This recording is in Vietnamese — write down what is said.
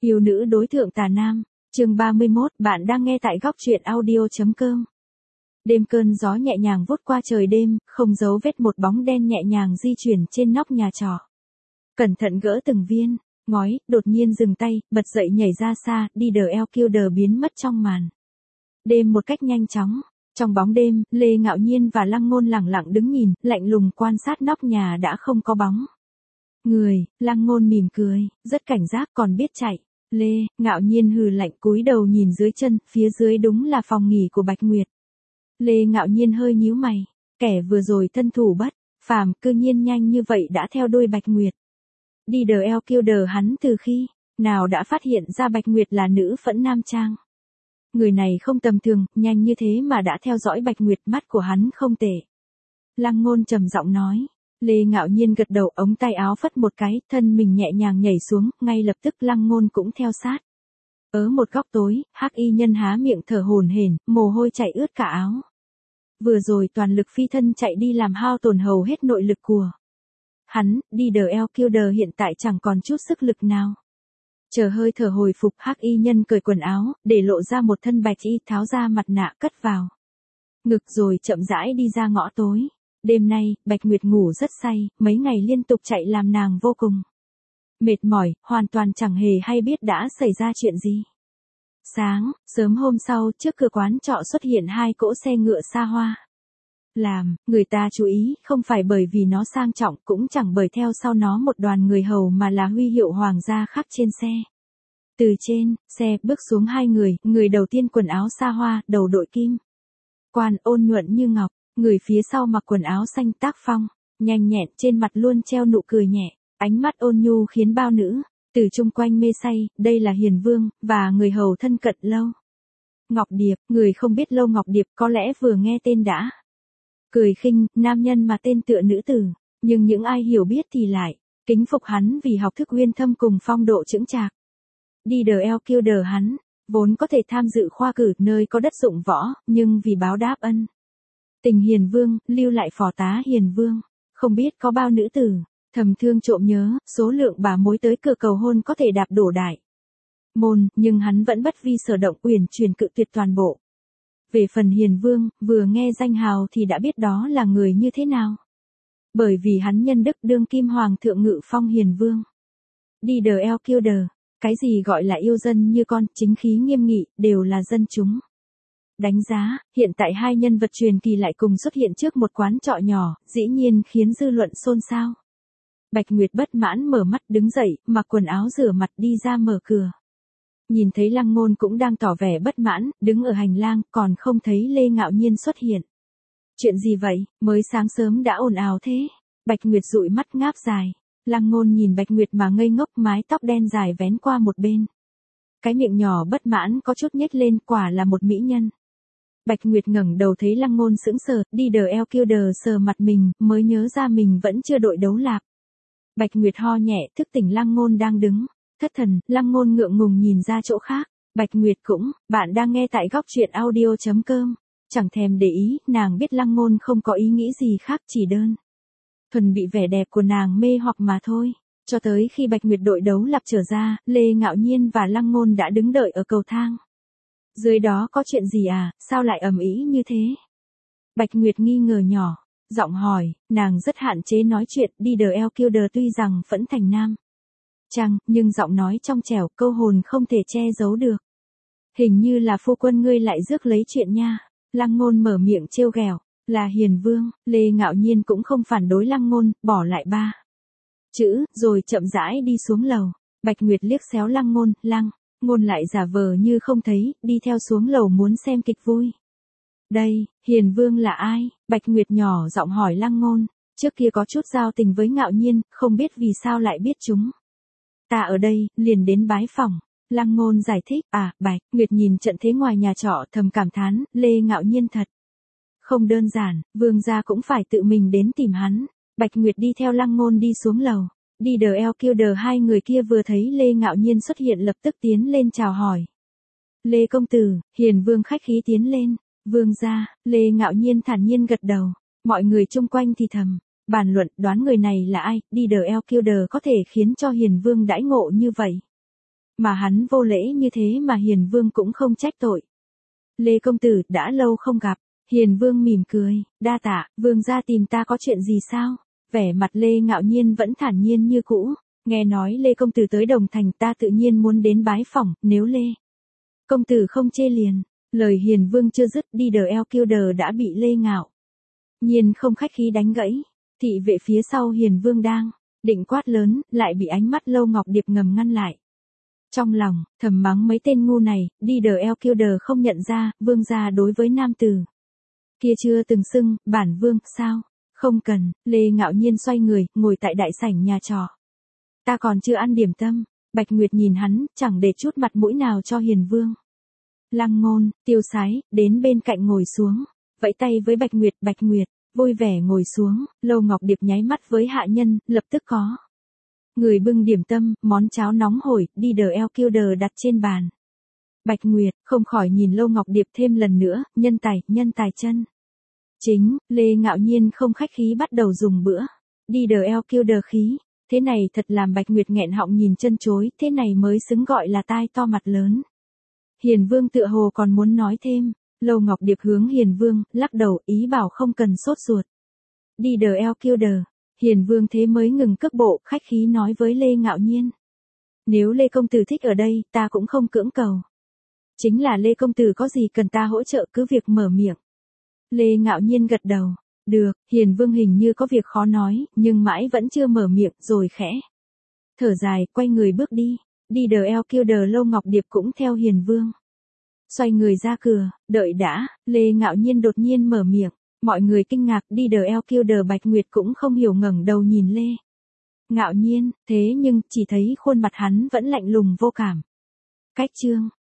Yêu nữ đối thượng tà nam, chương 31, bạn đang nghe tại góc truyện audio.com. Đêm cơn gió nhẹ nhàng vút qua trời đêm, không giấu vết một bóng đen nhẹ nhàng di chuyển trên nóc nhà trọ. Cẩn thận gỡ từng viên ngói, đột nhiên dừng tay, bật dậy nhảy ra xa, Leader Killer biến mất trong màn đêm một cách nhanh chóng. Trong bóng đêm, Lê Ngạo Nhiên và Lăng Ngôn lẳng lặng đứng nhìn, lạnh lùng quan sát nóc nhà đã không có bóng người. Lăng Ngôn mỉm cười, rất cảnh giác còn biết chạy. Lê Ngạo Nhiên hừ lạnh cúi đầu nhìn dưới chân, phía dưới đúng là phòng nghỉ của Bạch Nguyệt. Lê Ngạo Nhiên hơi nhíu mày, kẻ vừa rồi thân thủ bất phàm, cư nhiên nhanh như vậy đã theo đuôi Bạch Nguyệt. Leader Killer hắn từ khi nào đã phát hiện ra Bạch Nguyệt là nữ phẫn nam trang. Người này không tầm thường, nhanh như thế mà đã theo dõi Bạch Nguyệt, mắt của hắn không tệ. Lăng Ngôn trầm giọng nói. Lê Ngạo Nhiên gật đầu, ống tay áo phất một cái, thân mình nhẹ nhàng nhảy xuống, ngay lập tức Lăng Ngôn cũng theo sát. Ở một góc tối, Hắc Y Nhân há miệng thở hổn hển, mồ hôi chảy ướt cả áo. Vừa rồi toàn lực phi thân chạy đi làm hao tổn hầu hết nội lực của hắn. Leader Killer hiện tại chẳng còn chút sức lực nào. Chờ hơi thở hồi phục, Hắc Y Nhân cởi quần áo, để lộ ra một thân bạch y, tháo ra mặt nạ cất vào ngực rồi chậm rãi đi ra ngõ tối. Đêm nay, Bạch Nguyệt ngủ rất say, mấy ngày liên tục chạy làm nàng vô cùng mệt mỏi, hoàn toàn chẳng hề hay biết đã xảy ra chuyện gì. Sớm hôm sau, trước cửa quán trọ xuất hiện hai cỗ xe ngựa xa hoa. Làm người ta chú ý, không phải bởi vì nó sang trọng, cũng chẳng bởi theo sau nó một đoàn người hầu, mà là huy hiệu hoàng gia khắc trên xe. Từ trên xe bước xuống hai người đầu tiên quần áo xa hoa, đầu đội kim quan, ôn nhuận như ngọc. Người phía sau mặc quần áo xanh tác phong, nhanh nhẹn, trên mặt luôn treo nụ cười nhẹ, ánh mắt ôn nhu khiến bao nữ từ chung quanh mê say. Đây là Hiền Vương, và người hầu thân cận Lâu Ngọc Điệp. Người không biết Lâu Ngọc Điệp có lẽ vừa nghe tên đã cười khinh, nam nhân mà tên tựa nữ tử, nhưng những ai hiểu biết thì lại kính phục hắn vì học thức uyên thâm cùng phong độ chững chạc. Leader Killer hắn vốn có thể tham dự khoa cử nơi có đất dụng võ, nhưng vì báo đáp ân tình Hiền Vương, lưu lại phò tá Hiền Vương. Không biết có bao nữ tử thầm thương trộm nhớ, số lượng bà mối tới cửa cầu hôn có thể đạp đổ đại môn, nhưng hắn vẫn bất vi sở động, uyển chuyển cự tuyệt toàn bộ. Về phần Hiền Vương, vừa nghe danh hào thì đã biết đó là người như thế nào. Bởi vì hắn nhân đức đương kim hoàng thượng ngự phong Hiền Vương. Leader Killer, cái gì gọi là yêu dân như con, chính khí nghiêm nghị, đều là dân chúng đánh giá. Hiện tại hai nhân vật truyền kỳ lại cùng xuất hiện trước một quán trọ nhỏ, dĩ nhiên khiến dư luận xôn xao. Bạch Nguyệt bất mãn mở mắt đứng dậy, mặc quần áo rửa mặt đi ra mở cửa. Nhìn thấy Lăng Ngôn cũng đang tỏ vẻ bất mãn, đứng ở hành lang, còn không thấy Lê Ngạo Nhiên xuất hiện. Chuyện gì vậy, mới sáng sớm đã ồn ào thế? Bạch Nguyệt dụi mắt ngáp dài. Lăng Ngôn nhìn Bạch Nguyệt mà ngây ngốc, mái tóc đen dài vén qua một bên. Cái miệng nhỏ bất mãn có chút nhếch lên, quả là một mỹ nhân. Bạch Nguyệt ngẩng đầu thấy Lăng Ngôn sững sờ, Leader Killer sờ mặt mình, mới nhớ ra mình vẫn chưa đội đấu lạc. Bạch Nguyệt ho nhẹ, thức tỉnh Lăng Ngôn đang đứng thất thần. Lăng Ngôn ngượng ngùng nhìn ra chỗ khác. Bạch Nguyệt cũng, bạn đang nghe tại góc truyện audio.com. Chẳng thèm để ý, nàng biết Lăng Ngôn không có ý nghĩ gì khác, chỉ đơn thuần bị vẻ đẹp của nàng mê hoặc mà thôi. Cho tới khi Bạch Nguyệt đội đấu lạc trở ra, Lê Ngạo Nhiên và Lăng Ngôn đã đứng đợi ở cầu thang. Dưới đó có chuyện gì à, sao lại ầm ĩ như thế? Bạch Nguyệt nghi ngờ nhỏ giọng hỏi, nàng rất hạn chế nói chuyện. Leader Killer tuy rằng phẫn thành nam trang, nhưng giọng nói trong trẻo, câu hồn không thể che giấu được. Hình như là phu quân ngươi lại rước lấy chuyện nha. Lăng Ngôn mở miệng trêu ghẹo, là Hiền Vương. Lê Ngạo Nhiên cũng không phản đối Lăng Ngôn, bỏ lại ba chữ, rồi chậm rãi đi xuống lầu. Bạch Nguyệt liếc xéo Lăng Ngôn, Lăng Ngôn lại giả vờ như không thấy, đi theo xuống lầu muốn xem kịch vui. Đây, Hiền Vương là ai? Bạch Nguyệt nhỏ giọng hỏi Lăng Ngôn. Trước kia có chút giao tình với Ngạo Nhiên, không biết vì sao lại biết chúng ta ở đây, liền đến bái phỏng. Lăng Ngôn giải thích. Bạch Nguyệt nhìn trận thế ngoài nhà trọ thầm cảm thán, Lê Ngạo Nhiên thật không đơn giản, vương gia cũng phải tự mình đến tìm hắn. Bạch Nguyệt đi theo Lăng Ngôn đi xuống lầu. Leader Killer hai người kia vừa thấy Lê Ngạo Nhiên xuất hiện lập tức tiến lên chào hỏi. Lê công tử. Hiền Vương khách khí tiến lên. Vương gia. Lê Ngạo Nhiên thản nhiên gật đầu. Mọi người chung quanh thì thầm bàn luận, đoán người này là ai. Leader Killer có thể khiến cho Hiền Vương đãi ngộ như vậy. Mà hắn vô lễ như thế mà Hiền Vương cũng không trách tội. Lê công tử, đã lâu không gặp. Hiền Vương mỉm cười, đa tạ, vương gia tìm ta có chuyện gì sao? Vẻ mặt Lê Ngạo Nhiên vẫn thản nhiên như cũ. Nghe nói Lê công tử tới Đồng Thành, ta tự nhiên muốn đến bái phỏng, nếu Lê công tử không chê liền. Lời Hiền Vương chưa dứt, đi đờ eo kiêu đờ đã bị Lê Ngạo Nhiên không khách khí đánh gãy. Thị vệ phía sau Hiền Vương đang định quát lớn, lại bị ánh mắt Lâu Ngọc Điệp ngầm ngăn lại. Trong lòng thầm mắng mấy tên ngu này, đi đờ eo kiêu đờ không nhận ra, vương gia đối với nam tử kia chưa từng xưng bản vương, sao? Không cần. Lê Ngạo Nhiên xoay người, ngồi tại đại sảnh nhà trọ. Ta còn chưa ăn điểm tâm. Bạch Nguyệt nhìn hắn, chẳng để chút mặt mũi nào cho Hiền Vương. Lăng Ngôn, Tiêu Sái, đến bên cạnh ngồi xuống, vẫy tay với Bạch Nguyệt, vui vẻ ngồi xuống. Lâu Ngọc Điệp nháy mắt với hạ nhân, lập tức có người bưng điểm tâm, món cháo nóng hổi, đi đờ eo kiêu đờ đặt trên bàn. Bạch Nguyệt không khỏi nhìn Lâu Ngọc Điệp thêm lần nữa, nhân tài chân chính. Lê Ngạo Nhiên không khách khí bắt đầu dùng bữa. Đi đờ eo kiêu đờ khí. Thế này thật làm Bạch Nguyệt nghẹn họng nhìn chân chối, thế này mới xứng gọi là tai to mặt lớn. Hiền Vương tựa hồ còn muốn nói thêm. Lâu Ngọc Điệp hướng Hiền Vương, lắc đầu, ý bảo không cần sốt ruột. Đi đờ eo kiêu đờ. Hiền Vương thế mới ngừng cước bộ, khách khí nói với Lê Ngạo Nhiên. Nếu Lê công tử thích ở đây, ta cũng không cưỡng cầu. Chính là Lê công tử có gì cần ta hỗ trợ cứ việc mở miệng. Lê Ngạo Nhiên gật đầu. Được. Hiền Vương hình như có việc khó nói, nhưng mãi vẫn chưa mở miệng, rồi khẽ thở dài, quay người bước đi. Đi đờ eo kiêu đờ. Lâu Ngọc Điệp cũng theo Hiền Vương. Xoay người ra cửa, đợi đã. Lê Ngạo Nhiên đột nhiên mở miệng. Mọi người kinh ngạc. Đi đờ eo kiêu đờ. Bạch Nguyệt cũng không hiểu, ngẩng đầu nhìn Lê Ngạo Nhiên, thế nhưng chỉ thấy khuôn mặt hắn vẫn lạnh lùng vô cảm. Cách chương